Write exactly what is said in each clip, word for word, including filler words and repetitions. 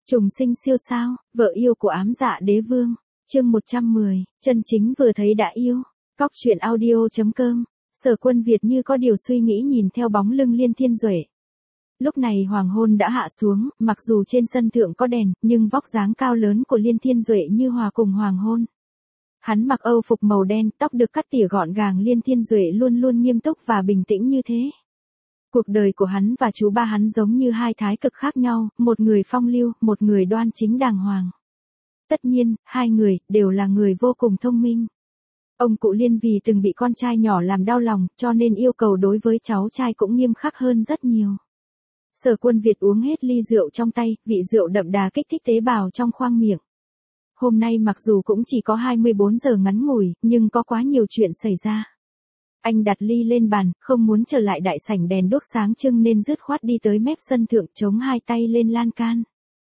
Trùng sinh siêu sao, vợ yêu của ám dạ đế vương. Chương một trăm mười, chân chính vừa thấy đã yêu. Cóc truyện audio chấm com. Sở Quân Việt như có điều suy nghĩ nhìn theo bóng lưng Liên Thiên Duệ. Lúc này hoàng hôn đã hạ xuống, mặc dù trên sân thượng có đèn, nhưng vóc dáng cao lớn của Liên Thiên Duệ như hòa cùng hoàng hôn. Hắn mặc âu phục màu đen, tóc được cắt tỉa gọn gàng. Liên Thiên Duệ luôn luôn nghiêm túc và bình tĩnh như thế. Cuộc đời của hắn và chú ba hắn giống như hai thái cực khác nhau, một người phong lưu, một người đoan chính đàng hoàng. Tất nhiên, hai người, đều là người vô cùng thông minh. Ông cụ Liên vì từng bị con trai nhỏ làm đau lòng, cho nên yêu cầu đối với cháu trai cũng nghiêm khắc hơn rất nhiều. Sở Quân Việt uống hết ly rượu trong tay, vị rượu đậm đà kích thích tế bào trong khoang miệng. Hôm nay mặc dù cũng chỉ có hai mươi bốn giờ ngắn ngủi, nhưng có quá nhiều chuyện xảy ra. Anh đặt ly lên bàn, không muốn trở lại đại sảnh đèn đuốc sáng trưng nên dứt khoát đi tới mép sân thượng, chống hai tay lên lan can.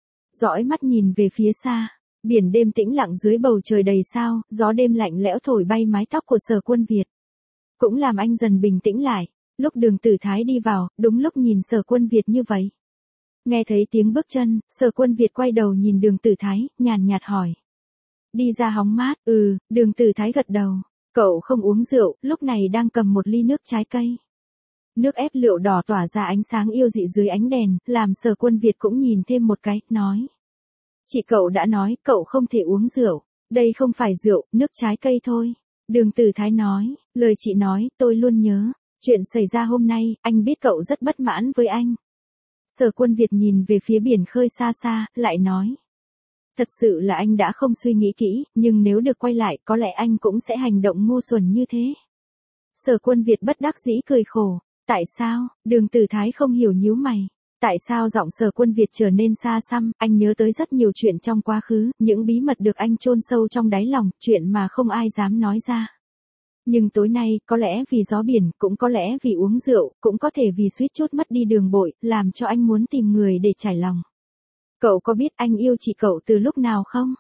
Dõi mắt nhìn về phía xa, biển đêm tĩnh lặng dưới bầu trời đầy sao, gió đêm lạnh lẽo thổi bay mái tóc của Sở Quân Việt. Cũng làm anh dần bình tĩnh lại, lúc Đường Tử Thái đi vào, đúng lúc nhìn Sở Quân Việt như vậy. Nghe thấy tiếng bước chân, Sở Quân Việt quay đầu nhìn Đường Tử Thái, nhàn nhạt hỏi. Đi ra hóng mát, ừ, Đường Tử Thái gật đầu. Cậu không uống rượu, lúc này đang cầm một ly nước trái cây. Nước ép lựu đỏ tỏa ra ánh sáng yêu dị dưới ánh đèn, làm Sở Quân Việt cũng nhìn thêm một cái, nói. Chị cậu đã nói, cậu không thể uống rượu. Đây không phải rượu, nước trái cây thôi. Đường Tử Thái nói, lời chị nói, tôi luôn nhớ. Chuyện xảy ra hôm nay, anh biết cậu rất bất mãn với anh. Sở Quân Việt nhìn về phía biển khơi xa xa, lại nói. Thật sự là anh đã không suy nghĩ kỹ, nhưng nếu được quay lại, có lẽ anh cũng sẽ hành động ngu xuẩn như thế. Sở Quân Việt bất đắc dĩ cười khổ. Tại sao? Đường Tử Thái không hiểu nhíu mày. Tại sao giọng Sở Quân Việt trở nên xa xăm, anh nhớ tới rất nhiều chuyện trong quá khứ, những bí mật được anh chôn sâu trong đáy lòng, chuyện mà không ai dám nói ra. Nhưng tối nay, có lẽ vì gió biển, cũng có lẽ vì uống rượu, cũng có thể vì suýt chút mất đi đường bội, làm cho anh muốn tìm người để trải lòng. Cậu có biết anh yêu chị cậu từ lúc nào không?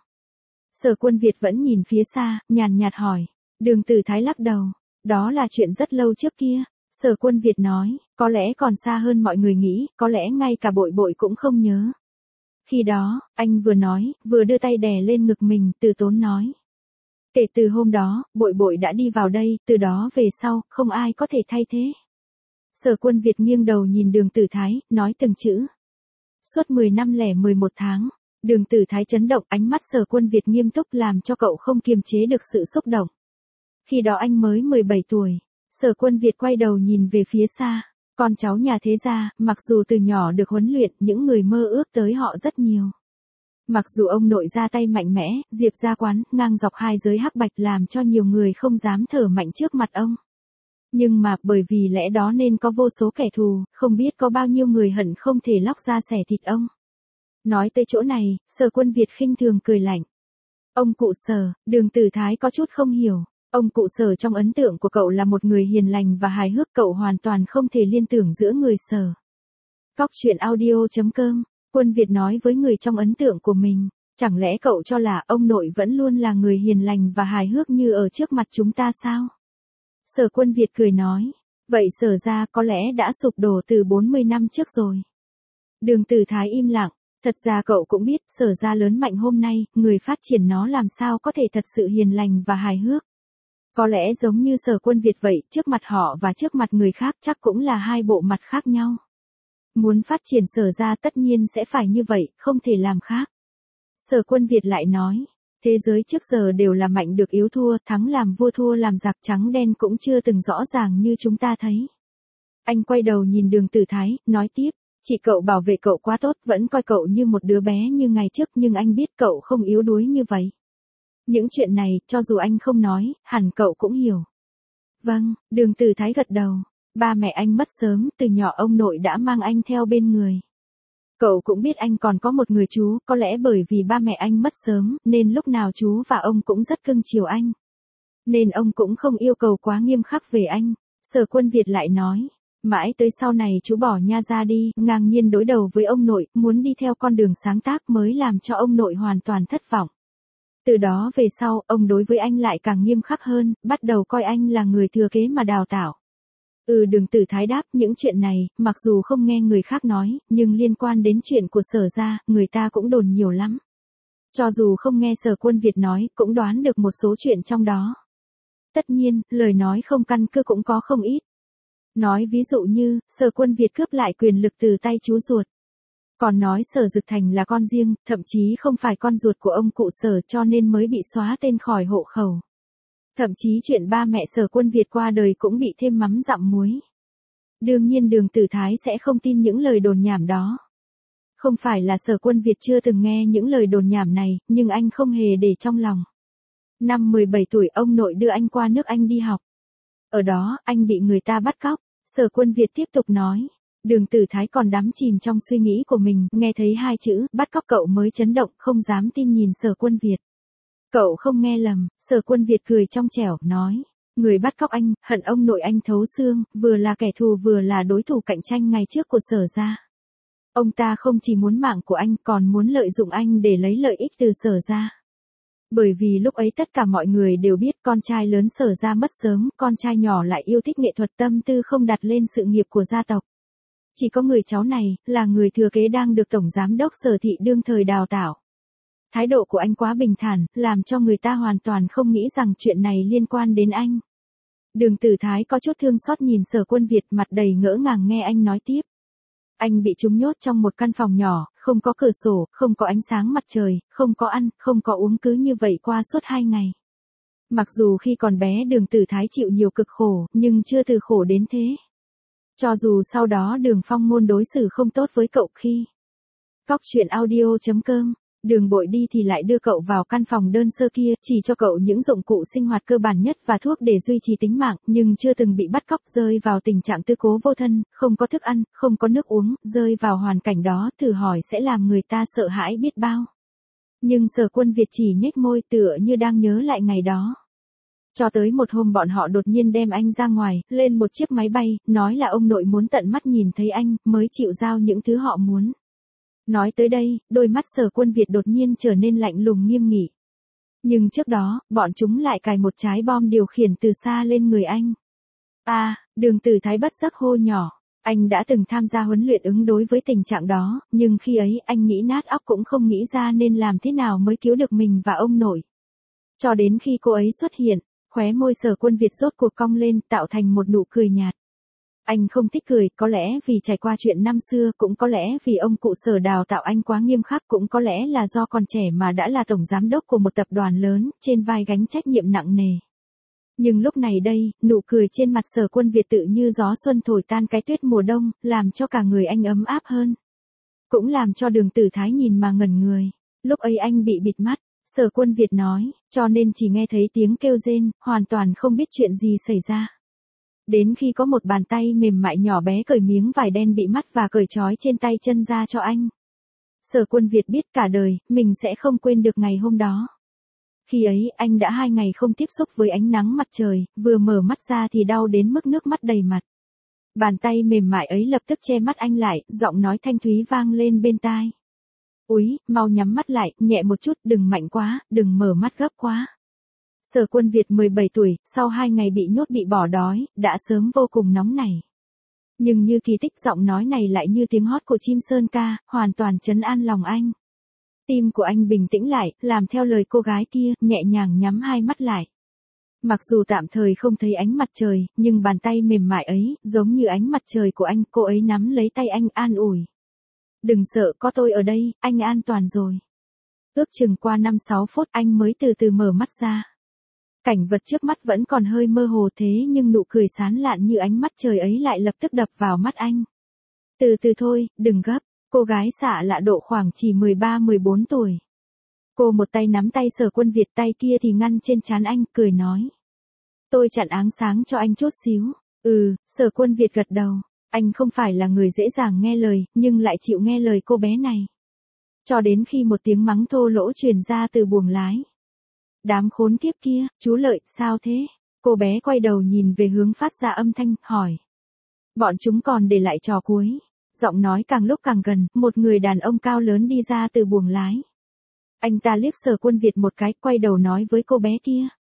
Sở Quân Việt vẫn nhìn phía xa, nhàn nhạt hỏi. Đường Tử Thái lắc đầu. Đó là chuyện rất lâu trước kia. Sở Quân Việt nói, có lẽ còn xa hơn mọi người nghĩ, có lẽ ngay cả bội bội cũng không nhớ. Khi đó, anh vừa nói, vừa đưa tay đè lên ngực mình, từ tốn nói. Kể từ hôm đó, bội bội đã đi vào đây, từ đó về sau, không ai có thể thay thế. Sở Quân Việt nghiêng đầu nhìn Đường Tử Thái, nói từng chữ. Suốt mười năm lẻ mười một tháng, Đường Tử Thái chấn động, ánh mắt Sở Quân Việt nghiêm túc làm cho cậu không kiềm chế được sự xúc động. Khi đó anh mới mười bảy tuổi, Sở Quân Việt quay đầu nhìn về phía xa, con cháu nhà thế gia, mặc dù từ nhỏ được huấn luyện, những người mơ ước tới họ rất nhiều. Mặc dù ông nội ra tay mạnh mẽ, Diệp gia quán, ngang dọc hai giới hắc bạch làm cho nhiều người không dám thở mạnh trước mặt ông. Nhưng mà, bởi vì lẽ đó nên có vô số kẻ thù, không biết có bao nhiêu người hận không thể lóc ra xẻ thịt ông. Nói tới chỗ này, Sở Quân Việt khinh thường cười lạnh. Ông cụ Sở, Đường Tử Thái có chút không hiểu. Ông cụ Sở trong ấn tượng của cậu là một người hiền lành và hài hước, cậu hoàn toàn không thể liên tưởng giữa người Sở. Cóc truyện audio chấm com, Quân Việt nói với người trong ấn tượng của mình. Chẳng lẽ cậu cho là ông nội vẫn luôn là người hiền lành và hài hước như ở trước mặt chúng ta sao? Sở Quân Việt cười nói, vậy Sở gia có lẽ đã sụp đổ từ bốn mươi năm trước rồi. Đường Tử Thái im lặng, thật ra cậu cũng biết, Sở gia lớn mạnh hôm nay, người phát triển nó làm sao có thể thật sự hiền lành và hài hước. Có lẽ giống như Sở Quân Việt vậy, trước mặt họ và trước mặt người khác chắc cũng là hai bộ mặt khác nhau. Muốn phát triển Sở gia tất nhiên sẽ phải như vậy, không thể làm khác. Sở Quân Việt lại nói. Thế giới trước giờ đều là mạnh được yếu thua, thắng làm vua thua làm giặc, trắng đen cũng chưa từng rõ ràng như chúng ta thấy. Anh quay đầu nhìn Đường Tử Thái, nói tiếp, chị cậu bảo vệ cậu quá tốt, vẫn coi cậu như một đứa bé như ngày trước, nhưng anh biết cậu không yếu đuối như vậy. Những chuyện này, cho dù anh không nói, hẳn cậu cũng hiểu. Vâng, Đường Tử Thái gật đầu. Ba mẹ anh mất sớm, từ nhỏ ông nội đã mang anh theo bên người. Cậu cũng biết anh còn có một người chú, có lẽ bởi vì ba mẹ anh mất sớm, nên lúc nào chú và ông cũng rất cưng chiều anh. Nên ông cũng không yêu cầu quá nghiêm khắc về anh. Sở Quân Việt lại nói, mãi tới sau này chú bỏ nha ra đi, ngang nhiên đối đầu với ông nội, muốn đi theo con đường sáng tác mới làm cho ông nội hoàn toàn thất vọng. Từ đó về sau, ông đối với anh lại càng nghiêm khắc hơn, bắt đầu coi anh là người thừa kế mà đào tạo. Ừ, Đường Tử Thái đáp, những chuyện này, mặc dù không nghe người khác nói, nhưng liên quan đến chuyện của Sở gia, người ta cũng đồn nhiều lắm. Cho dù không nghe Sở Quân Việt nói, cũng đoán được một số chuyện trong đó. Tất nhiên, lời nói không căn cứ cũng có không ít. Nói ví dụ như, Sở Quân Việt cướp lại quyền lực từ tay chú ruột. Còn nói Sở Dực Thành là con riêng, thậm chí không phải con ruột của ông cụ Sở cho nên mới bị xóa tên khỏi hộ khẩu. Thậm chí chuyện ba mẹ Sở Quân Việt qua đời cũng bị thêm mắm dặm muối. Đương nhiên Đường Tử Thái sẽ không tin những lời đồn nhảm đó. Không phải là Sở Quân Việt chưa từng nghe những lời đồn nhảm này, nhưng anh không hề để trong lòng. Năm mười bảy tuổi ông nội đưa anh qua nước Anh đi học. Ở đó, anh bị người ta bắt cóc. Sở Quân Việt tiếp tục nói. Đường Tử Thái còn đắm chìm trong suy nghĩ của mình, nghe thấy hai chữ, bắt cóc cậu mới chấn động, không dám tin nhìn Sở Quân Việt. Cậu không nghe lầm, Sở Quân Việt cười trong trẻo, nói. Người bắt cóc anh, hận ông nội anh thấu xương, vừa là kẻ thù vừa là đối thủ cạnh tranh ngày trước của Sở gia. Ông ta không chỉ muốn mạng của anh, còn muốn lợi dụng anh để lấy lợi ích từ Sở gia. Bởi vì lúc ấy tất cả mọi người đều biết con trai lớn Sở gia mất sớm, con trai nhỏ lại yêu thích nghệ thuật, tâm tư không đặt lên sự nghiệp của gia tộc. Chỉ có người cháu này, là người thừa kế đang được Tổng Giám đốc Sở thị đương thời đào tạo. Thái độ của anh quá bình thản, làm cho người ta hoàn toàn không nghĩ rằng chuyện này liên quan đến anh. Đường Tử Thái có chút thương xót nhìn Sở Quân Việt, mặt đầy ngỡ ngàng nghe anh nói tiếp. Anh bị chúng nhốt trong một căn phòng nhỏ, không có cửa sổ, không có ánh sáng mặt trời, không có ăn, không có uống, cứ như vậy qua suốt hai ngày. Mặc dù khi còn bé Đường Tử Thái chịu nhiều cực khổ, nhưng chưa từ khổ đến thế. Cho dù sau đó Đường Phong Ngôn đối xử không tốt với cậu khi. Cóc truyện audio chấm com, Đường Bội đi thì lại đưa cậu vào căn phòng đơn sơ kia, chỉ cho cậu những dụng cụ sinh hoạt cơ bản nhất và thuốc để duy trì tính mạng, nhưng chưa từng bị bắt cóc, rơi vào tình trạng tư cố vô thân, không có thức ăn, không có nước uống, rơi vào hoàn cảnh đó thử hỏi sẽ làm người ta sợ hãi biết bao. Nhưng Sở Quân Việt chỉ nhếch môi tựa như đang nhớ lại ngày đó. Cho tới một hôm bọn họ đột nhiên đem anh ra ngoài, lên một chiếc máy bay, nói là ông nội muốn tận mắt nhìn thấy anh, mới chịu giao những thứ họ muốn. Nói tới đây, đôi mắt Sở Quân Việt đột nhiên trở nên lạnh lùng nghiêm nghị. Nhưng trước đó, bọn chúng lại cài một trái bom điều khiển từ xa lên người anh. À, Đường Tử Thái bất giác hô nhỏ. Anh đã từng tham gia huấn luyện ứng đối với tình trạng đó, nhưng khi ấy anh nghĩ nát óc cũng không nghĩ ra nên làm thế nào mới cứu được mình và ông nội. Cho đến khi cô ấy xuất hiện, khóe môi Sở Quân Việt rốt cuộc cong lên, tạo thành một nụ cười nhạt. Anh không thích cười, có lẽ vì trải qua chuyện năm xưa, cũng có lẽ vì ông cụ Sở đào tạo anh quá nghiêm khắc, cũng có lẽ là do còn trẻ mà đã là tổng giám đốc của một tập đoàn lớn, trên vai gánh trách nhiệm nặng nề. Nhưng lúc này đây, nụ cười trên mặt Sở Quân Việt tự như gió xuân thổi tan cái tuyết mùa đông, làm cho cả người anh ấm áp hơn. Cũng làm cho Đường Tử Thái nhìn mà ngẩn người. Lúc ấy anh bị bịt mắt, Sở Quân Việt nói, cho nên chỉ nghe thấy tiếng kêu rên, hoàn toàn không biết chuyện gì xảy ra. Đến khi có một bàn tay mềm mại nhỏ bé cởi miếng vải đen bị mắt và cởi trói trên tay chân ra cho anh. Sở Quân Việt biết cả đời, mình sẽ không quên được ngày hôm đó. Khi ấy, anh đã hai ngày không tiếp xúc với ánh nắng mặt trời, vừa mở mắt ra thì đau đến mức nước mắt đầy mặt. Bàn tay mềm mại ấy lập tức che mắt anh lại, giọng nói thanh thúy vang lên bên tai. Úi, mau nhắm mắt lại, nhẹ một chút, đừng mạnh quá, đừng mở mắt gấp quá. Sở Quân Việt mười bảy tuổi, sau hai ngày bị nhốt bị bỏ đói, đã sớm vô cùng nóng nảy. Nhưng như kỳ tích giọng nói này lại như tiếng hót của chim sơn ca, hoàn toàn trấn an lòng anh. Tim của anh bình tĩnh lại, làm theo lời cô gái kia, nhẹ nhàng nhắm hai mắt lại. Mặc dù tạm thời không thấy ánh mặt trời, nhưng bàn tay mềm mại ấy, giống như ánh mặt trời của anh, cô ấy nắm lấy tay anh an ủi. Đừng sợ, có tôi ở đây, anh an toàn rồi. Ước chừng qua năm sáu phút anh mới từ từ mở mắt ra. Cảnh vật trước mắt vẫn còn hơi mơ hồ thế nhưng nụ cười sán lạn như ánh mắt trời ấy lại lập tức đập vào mắt anh. Từ từ thôi, đừng gấp, cô gái xạ lạ độ khoảng chỉ mười ba mười bốn tuổi. Cô một tay nắm tay Sở Quân Việt, tay kia thì ngăn trên trán anh, cười nói. Tôi chặn áng sáng cho anh chút xíu. Ừ, Sở Quân Việt gật đầu. Anh không phải là người dễ dàng nghe lời, nhưng lại chịu nghe lời cô bé này. Cho đến khi một tiếng mắng thô lỗ truyền ra từ buồng lái. Đám khốn kiếp kia, chú Lợi, sao thế? Cô bé quay đầu nhìn về hướng phát ra âm thanh, hỏi. Bọn chúng còn để lại trò cuối. Giọng nói càng lúc càng gần, một người đàn ông cao lớn đi ra từ buồng lái. Anh ta liếc Sở Quân Việt một cái, quay đầu nói với cô bé kia.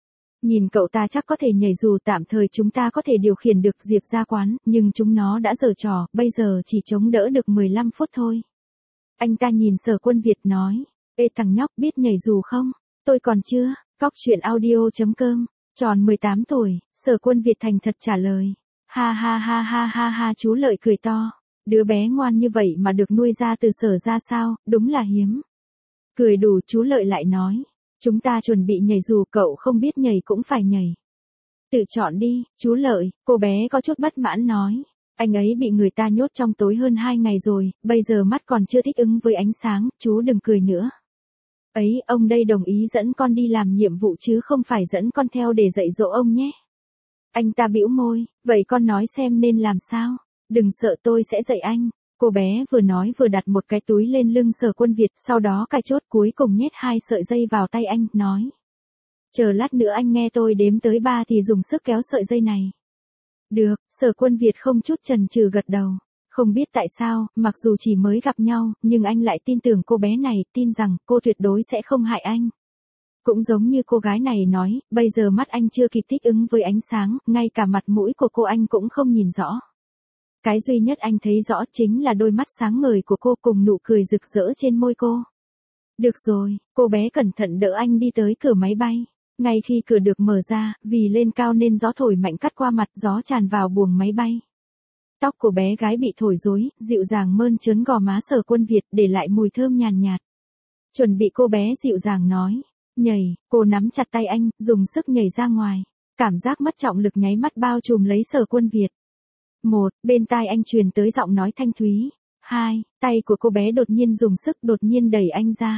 Nhìn cậu ta chắc có thể nhảy dù tạm thời chúng ta có thể điều khiển được Diệp ra quán, nhưng chúng nó đã giở trò, bây giờ chỉ chống đỡ được mười lăm phút thôi. Anh ta nhìn Sở Quân Việt nói, ê thằng nhóc biết nhảy dù không? Tôi còn chưa, Cóc truyện audio chấm com, tròn mười tám tuổi, Sở Quân Việt thành thật trả lời. Ha ha ha ha ha ha chú Lợi cười to, đứa bé ngoan như vậy mà được nuôi ra từ Sở ra sao, đúng là hiếm. Cười đủ chú Lợi lại nói, chúng ta chuẩn bị nhảy dù cậu không biết nhảy cũng phải nhảy. Tự chọn đi, chú Lợi, cô bé có chút bất mãn nói. Anh ấy bị người ta nhốt trong tối hơn hai ngày rồi, bây giờ mắt còn chưa thích ứng với ánh sáng, chú đừng cười nữa. Ấy, ông đây đồng ý dẫn con đi làm nhiệm vụ chứ không phải dẫn con theo để dạy dỗ ông nhé. Anh ta bĩu môi, vậy con nói xem nên làm sao? Đừng sợ tôi sẽ dạy anh. Cô bé vừa nói vừa đặt một cái túi lên lưng Sở Quân Việt, sau đó cài chốt cuối cùng nhét hai sợi dây vào tay anh, nói. Chờ lát nữa anh nghe tôi đếm tới ba thì dùng sức kéo sợi dây này. Được, Sở Quân Việt không chút chần chừ gật đầu. Không biết tại sao, mặc dù chỉ mới gặp nhau, nhưng anh lại tin tưởng cô bé này, tin rằng cô tuyệt đối sẽ không hại anh. Cũng giống như cô gái này nói, bây giờ mắt anh chưa kịp thích ứng với ánh sáng, ngay cả mặt mũi của cô anh cũng không nhìn rõ. Cái duy nhất anh thấy rõ chính là đôi mắt sáng ngời của cô cùng nụ cười rực rỡ trên môi cô. Được rồi, cô bé cẩn thận đỡ anh đi tới cửa máy bay. Ngay khi cửa được mở ra, vì lên cao nên gió thổi mạnh cắt qua mặt, gió tràn vào buồng máy bay. Tóc của bé gái bị thổi rối, dịu dàng mơn trớn gò má Sở Quân Việt để lại mùi thơm nhàn nhạt. Chuẩn bị cô bé dịu dàng nói. Nhảy, cô nắm chặt tay anh, dùng sức nhảy ra ngoài. Cảm giác mất trọng lực nháy mắt bao trùm lấy Sở Quân Việt. Một, bên tai anh truyền tới giọng nói thanh thúy. Hai, tay của cô bé đột nhiên dùng sức đột nhiên đẩy anh ra.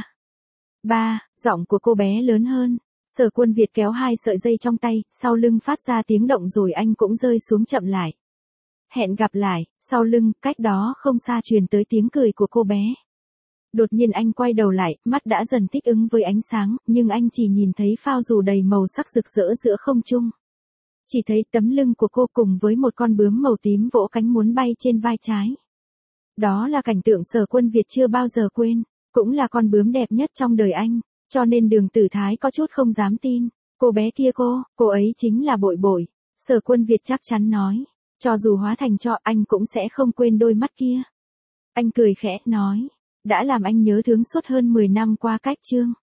Ba, giọng của cô bé lớn hơn. Sở Quân Việt kéo hai sợi dây trong tay, sau lưng phát ra tiếng động rồi anh cũng rơi xuống chậm lại. Hẹn gặp lại, sau lưng, cách đó không xa truyền tới tiếng cười của cô bé. Đột nhiên anh quay đầu lại, mắt đã dần thích ứng với ánh sáng, nhưng anh chỉ nhìn thấy phao dù đầy màu sắc rực rỡ giữa không trung. Chỉ thấy tấm lưng của cô cùng với một con bướm màu tím vỗ cánh muốn bay trên vai trái. Đó là cảnh tượng Sở Quân Việt chưa bao giờ quên, cũng là con bướm đẹp nhất trong đời anh, cho nên Đường Tử Thái có chút không dám tin. Cô bé kia cô, cô ấy chính là Bội Bội. Sở Quân Việt chắc chắn nói, cho dù hóa thành tro anh cũng sẽ không quên đôi mắt kia. Anh cười khẽ, nói, đã làm anh nhớ thương suốt hơn mười năm qua cách chương.